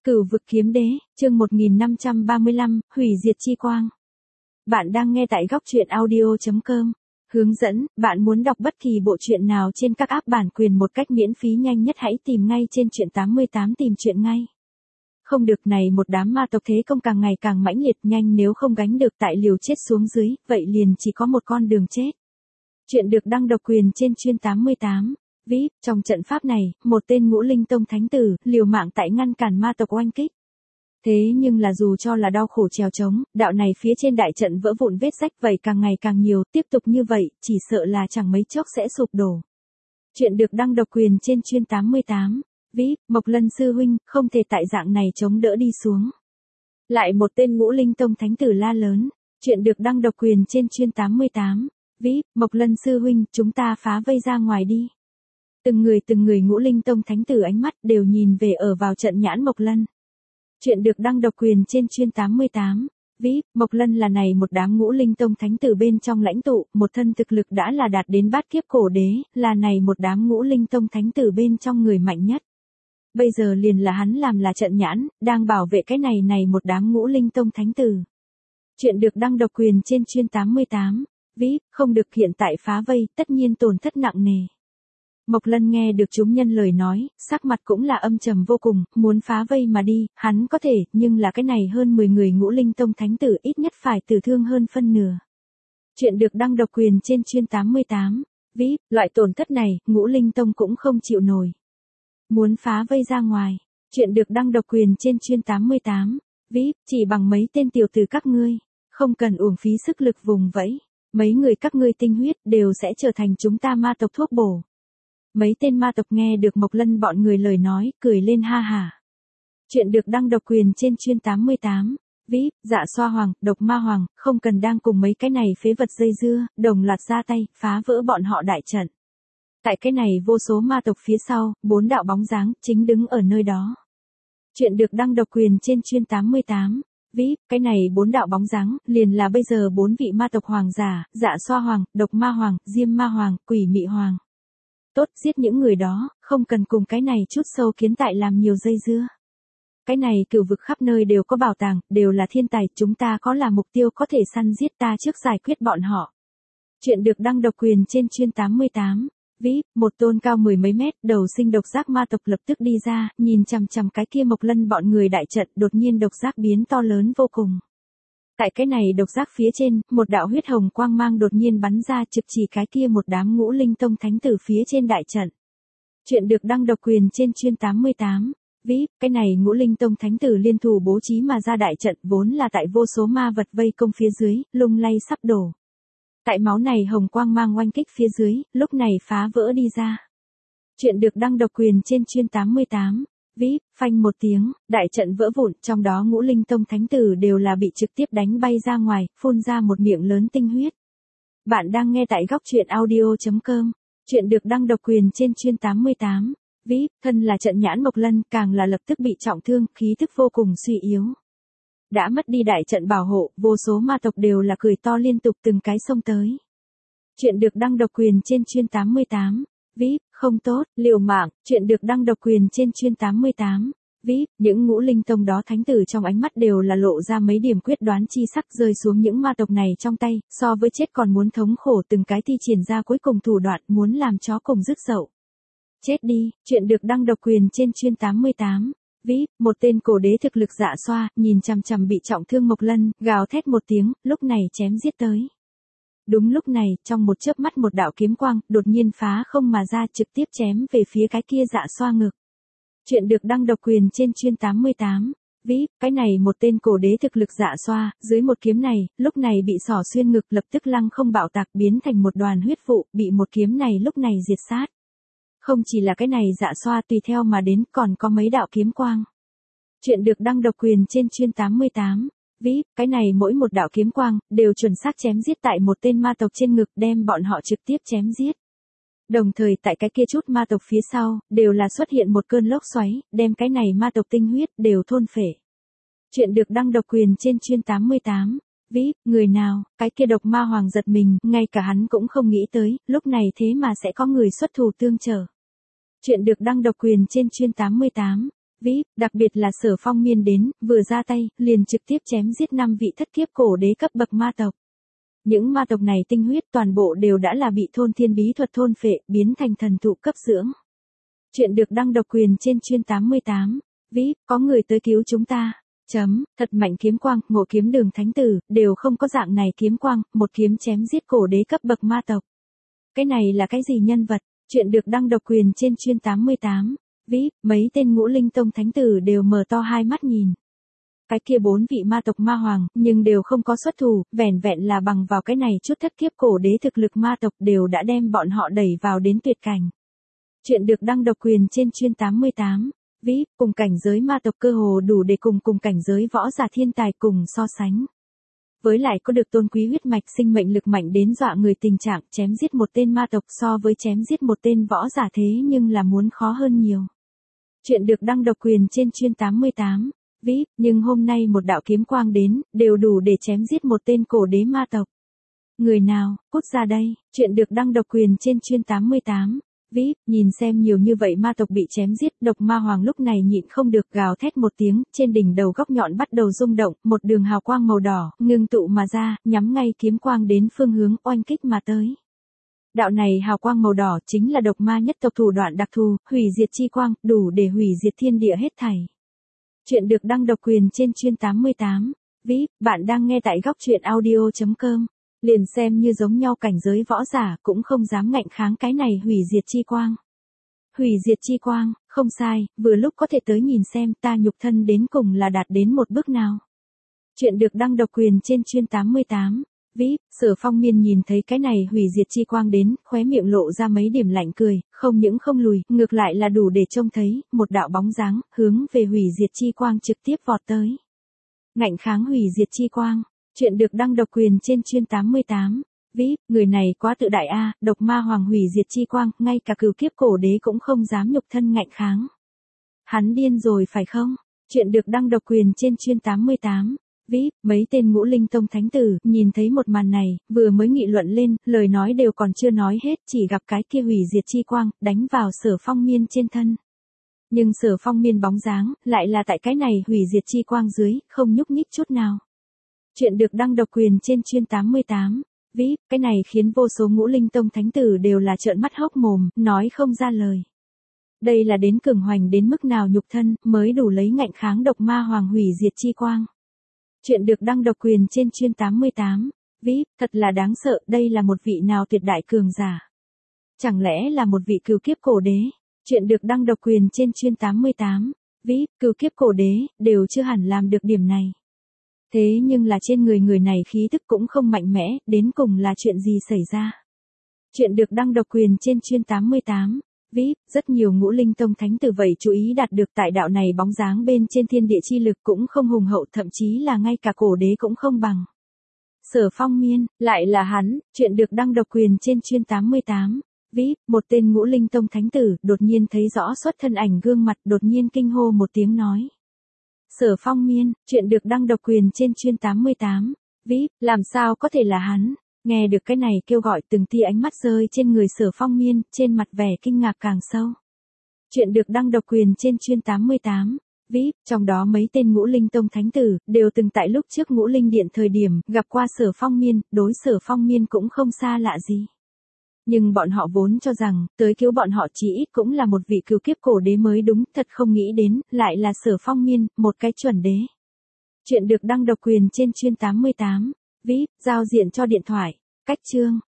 Cửu vực kiếm đế, chương 1535, hủy diệt chi quang. Bạn đang nghe tại góc truyện audio.com. Hướng dẫn, bạn muốn đọc bất kỳ bộ truyện nào trên các app bản quyền một cách miễn phí nhanh nhất hãy tìm ngay trên truyện 88 tìm truyện ngay. Không được này một đám ma tộc thế công càng ngày càng mãnh liệt nhanh nếu không gánh được tại liều chết xuống dưới, vậy liền chỉ có một con đường chết. Chuyện được đăng độc quyền trên chuyên 88. VIP, trong trận pháp này, một tên Ngũ Linh Tông thánh tử, liều mạng tại ngăn cản ma tộc oanh kích. Thế nhưng là dù cho là đau khổ trèo trống, đạo này phía trên đại trận vỡ vụn vết rách vậy càng ngày càng nhiều, tiếp tục như vậy, chỉ sợ là chẳng mấy chốc sẽ sụp đổ. Chuyện được đăng độc quyền trên chuyên 88. VIP, Mộc Lân sư huynh, không thể tại dạng này chống đỡ đi xuống. Lại một tên Ngũ Linh Tông thánh tử la lớn. Chuyện được đăng độc quyền trên chuyên 88. VIP, Mộc Lân sư huynh, chúng ta phá vây ra ngoài đi. Từng người Ngũ Linh Tông thánh tử ánh mắt đều nhìn về ở vào trận nhãn Mộc Lân. Chuyện được đăng độc quyền trên chuyên 88. VIP, Mộc Lân là này một đám Ngũ Linh Tông thánh tử bên trong lãnh tụ, một thân thực lực đã là đạt đến bát kiếp cổ đế, là này một đám Ngũ Linh Tông thánh tử bên trong người mạnh nhất. Bây giờ liền là hắn làm là trận nhãn, đang bảo vệ cái này một đám Ngũ Linh Tông thánh tử. Chuyện được đăng độc quyền trên chuyên 88. VIP, không được hiện tại phá vây, tất nhiên tổn thất nặng nề. Mộc Lân nghe được chúng nhân lời nói, sắc mặt cũng là âm trầm vô cùng, muốn phá vây mà đi, hắn có thể, nhưng là cái này hơn 10 người Ngũ Linh Tông thánh tử ít nhất phải tử thương hơn phân nửa. Chuyện được đăng độc quyền trên chuyên 88. VIP, loại tổn thất này, Ngũ Linh Tông cũng không chịu nổi. Muốn phá vây ra ngoài. Chuyện được đăng độc quyền trên chuyên 88. VIP, chỉ bằng mấy tên tiểu tử các ngươi, không cần uổng phí sức lực vùng vẫy. Mấy người các ngươi tinh huyết đều sẽ trở thành chúng ta ma tộc thuốc bổ. Mấy tên ma tộc nghe được Mộc Lân bọn người lời nói, cười lên ha hả. Chuyện được đăng độc quyền trên chuyên 88. VIP, Dạ Xoa Hoàng, Độc Ma Hoàng, không cần đang cùng mấy cái này phế vật dây dưa, đồng loạt ra tay, phá vỡ bọn họ đại trận. Tại cái này vô số ma tộc phía sau, 4 đạo bóng dáng, chính đứng ở nơi đó. Chuyện được đăng độc quyền trên chuyên 88. VIP, cái này 4 đạo bóng dáng, liền là bây giờ 4 vị ma tộc hoàng giả, Dạ Xoa Hoàng, Độc Ma Hoàng, Diêm Ma Hoàng, Quỷ Mị Hoàng. Tốt, giết những người đó, không cần cùng cái này chút sâu kiến tại làm nhiều dây dưa. Cái này cửu vực khắp nơi đều có bảo tàng, đều là thiên tài, chúng ta có là mục tiêu có thể săn giết ta trước giải quyết bọn họ. Chuyện được đăng độc quyền trên chuyên 88. VIP, một tôn cao 10 mấy mét, đầu sinh độc giác ma tộc lập tức đi ra, nhìn chằm chằm cái kia Mộc Lân bọn người đại trận, đột nhiên độc giác biến to lớn vô cùng. Tại cái này độc giác phía trên, một đạo huyết hồng quang mang đột nhiên bắn ra trực chỉ cái kia một đám Ngũ Linh Tông thánh tử phía trên đại trận. Chuyện được đăng độc quyền trên chuyên 88. VIP, cái này Ngũ Linh Tông thánh tử liên thủ bố trí mà ra đại trận vốn là tại vô số ma vật vây công phía dưới, lung lay sắp đổ. Tại máu này hồng quang mang oanh kích phía dưới, lúc này phá vỡ đi ra. Chuyện được đăng độc quyền trên chuyên 88. VIP, phanh một tiếng, đại trận vỡ vụn, trong đó Ngũ Linh Tông thánh tử đều là bị trực tiếp đánh bay ra ngoài, phun ra một miệng lớn tinh huyết. Bạn đang nghe tại góc truyện audio.com. Chuyện được đăng độc quyền trên chuyên 88. VIP, thân là trận nhãn Mộc Lân, càng là lập tức bị trọng thương, khí thức vô cùng suy yếu. Đã mất đi đại trận bảo hộ, vô số ma tộc đều là cười to liên tục từng cái xông tới. Chuyện được đăng độc quyền trên chuyên 88. VIP, không tốt, liều mạng. Chuyện được đăng độc quyền trên chuyên 88. VIP, những Ngũ Linh Tông đó thánh tử trong ánh mắt đều là lộ ra mấy điểm quyết đoán chi sắc rơi xuống những ma tộc này trong tay, so với chết còn muốn thống khổ từng cái thi triển ra cuối cùng thủ đoạn muốn làm chó cùng rứt dậu. Chết đi. Chuyện được đăng độc quyền trên chuyên 88. VIP, một tên cổ đế thực lực Dạ Xoa, nhìn chằm chằm bị trọng thương Mộc Lân, gào thét một tiếng, lúc này chém giết tới. Đúng lúc này, trong một chớp mắt một đạo kiếm quang, đột nhiên phá không mà ra trực tiếp chém về phía cái kia Dạ Xoa ngực. Chuyện được đăng độc quyền trên chuyên 88. VIP, cái này một tên cổ đế thực lực Dạ Xoa, dưới một kiếm này, lúc này bị xỏ xuyên ngực lập tức lăng không bạo tạc biến thành một đoàn huyết vụ, bị một kiếm này lúc này diệt sát. Không chỉ là cái này Dạ Xoa tùy theo mà đến còn có mấy đạo kiếm quang. Chuyện được đăng độc quyền trên chuyên 88. VIP, cái này mỗi một đạo kiếm quang, đều chuẩn xác chém giết tại một tên ma tộc trên ngực đem bọn họ trực tiếp chém giết. Đồng thời tại cái kia chút ma tộc phía sau, đều là xuất hiện một cơn lốc xoáy, đem cái này ma tộc tinh huyết đều thôn phệ. Chuyện được đăng độc quyền trên chuyên 88. VIP, người nào, cái kia Độc Ma Hoàng giật mình, ngay cả hắn cũng không nghĩ tới, lúc này thế mà sẽ có người xuất thủ tương trợ. Chuyện được đăng độc quyền trên chuyên 88. VIP, đặc biệt là Sở Phong Miên đến, vừa ra tay, liền trực tiếp chém giết 5 vị thất kiếp cổ đế cấp bậc ma tộc. Những ma tộc này tinh huyết toàn bộ đều đã là bị thôn thiên bí thuật thôn phệ, biến thành thần thụ cấp dưỡng. Chuyện được đăng độc quyền trên chuyên 88. VIP, có người tới cứu chúng ta. Thật mạnh kiếm quang, Ngộ Kiếm Đường Thánh Tử, đều không có dạng này kiếm quang, một kiếm chém giết cổ đế cấp bậc ma tộc. Cái này là cái gì nhân vật? Chuyện được đăng độc quyền trên chuyên 88. VIP, mấy tên Ngũ Linh Tông Thánh Tử đều mở to hai mắt nhìn. Cái kia 4 vị ma tộc ma hoàng, nhưng đều không có xuất thủ, vẻn vẹn là bằng vào cái này chút thất kiếp cổ đế thực lực ma tộc đều đã đem bọn họ đẩy vào đến tuyệt cảnh. Chuyện được đăng độc quyền trên chuyên 88. VIP, cùng cảnh giới ma tộc cơ hồ đủ để cùng cảnh giới võ giả thiên tài cùng so sánh. Với lại có được tôn quý huyết mạch sinh mệnh lực mạnh đến dọa người tình trạng chém giết một tên ma tộc so với chém giết một tên võ giả thế nhưng là muốn khó hơn nhiều. Chuyện được đăng độc quyền trên chuyên 88. VIP, nhưng hôm nay một đạo kiếm quang đến, đều đủ để chém giết một tên cổ đế ma tộc. Người nào, cút ra đây, chuyện được đăng độc quyền trên chuyên 88. VIP, nhìn xem nhiều như vậy ma tộc bị chém giết, độc ma hoàng lúc này nhịn không được gào thét một tiếng, trên đỉnh đầu góc nhọn bắt đầu rung động, một đường hào quang màu đỏ, ngưng tụ mà ra, nhắm ngay kiếm quang đến phương hướng oanh kích mà tới. Đạo này hào quang màu đỏ chính là độc ma nhất tộc thủ đoạn đặc thù, hủy diệt chi quang, đủ để hủy diệt thiên địa hết thảy. Chuyện được đăng độc quyền trên chuyên 88. VIP, bạn đang nghe tại góc truyện audio.com. Liền xem như giống nhau cảnh giới võ giả cũng không dám ngạnh kháng cái này hủy diệt chi quang. Hủy diệt chi quang, không sai, vừa lúc có thể tới nhìn xem ta nhục thân đến cùng là đạt đến một bước nào. Chuyện được đăng độc quyền trên chuyên 88. VIP, Sở Phong Miên nhìn thấy cái này hủy diệt chi quang đến, khóe miệng lộ ra mấy điểm lạnh cười, không những không lùi, ngược lại là đủ để trông thấy, một đạo bóng dáng, hướng về hủy diệt chi quang trực tiếp vọt tới. Ngạnh kháng hủy diệt chi quang. Chuyện được đăng độc quyền trên chuyên 88. VIP, người này quá tự đại a, độc ma hoàng hủy diệt chi quang, ngay cả cửu kiếp cổ đế cũng không dám nhục thân ngạnh kháng. Hắn điên rồi phải không? Chuyện được đăng độc quyền trên chuyên 88. VIP, mấy tên Ngũ Linh Tông Thánh Tử, nhìn thấy một màn này, vừa mới nghị luận lên, lời nói đều còn chưa nói hết, chỉ gặp cái kia hủy diệt chi quang, đánh vào Sở Phong Miên trên thân. Nhưng Sở Phong Miên bóng dáng, lại là tại cái này hủy diệt chi quang dưới, không nhúc nhích chút nào. Chuyện được đăng độc quyền trên chuyên 88. VIP, cái này khiến vô số Ngũ Linh Tông Thánh Tử đều là trợn mắt hốc mồm, nói không ra lời. Đây là đến cường hoành đến mức nào nhục thân, mới đủ lấy ngạnh kháng độc ma hoàng hủy diệt chi quang. Chuyện được đăng độc quyền trên chuyên 88. VIP, thật là đáng sợ, đây là một vị nào tuyệt đại cường giả. Chẳng lẽ là một vị cửu kiếp cổ đế? Chuyện được đăng độc quyền trên chuyên 88. VIP, cửu kiếp cổ đế, đều chưa hẳn làm được điểm này. Thế nhưng là trên người này khí tức cũng không mạnh mẽ, đến cùng là chuyện gì xảy ra? Chuyện được đăng độc quyền trên chuyên 88. VIP, rất nhiều Ngũ Linh Tông Thánh Tử vậy chú ý đạt được tại đạo này bóng dáng bên trên thiên địa chi lực cũng không hùng hậu, thậm chí là ngay cả cổ đế cũng không bằng. Sở Phong Miên, lại là hắn, chuyện được đăng độc quyền trên chuyên 88. VIP, một tên Ngũ Linh Tông Thánh Tử, đột nhiên thấy rõ xuất thân ảnh gương mặt, đột nhiên kinh hô một tiếng nói. Sở Phong Miên, chuyện được đăng độc quyền trên chuyên 88. VIP, làm sao có thể là hắn? Nghe được cái này kêu gọi, từng tia ánh mắt rơi trên người Sở Phong Miên, trên mặt vẻ kinh ngạc càng sâu. Chuyện được đăng độc quyền trên chuyên 88. VIP, trong đó mấy tên Ngũ Linh Tông Thánh Tử, đều từng tại lúc trước Ngũ Linh Điện thời điểm, gặp qua Sở Phong Miên, đối Sở Phong Miên cũng không xa lạ gì. Nhưng bọn họ vốn cho rằng, tới cứu bọn họ chỉ ít cũng là một vị cửu kiếp cổ đế mới đúng, thật không nghĩ đến, lại là Sở Phong Miên, một cái chuẩn đế. Chuyện được đăng độc quyền trên chuyên 88. VIP, giao diện cho điện thoại. Cách chương.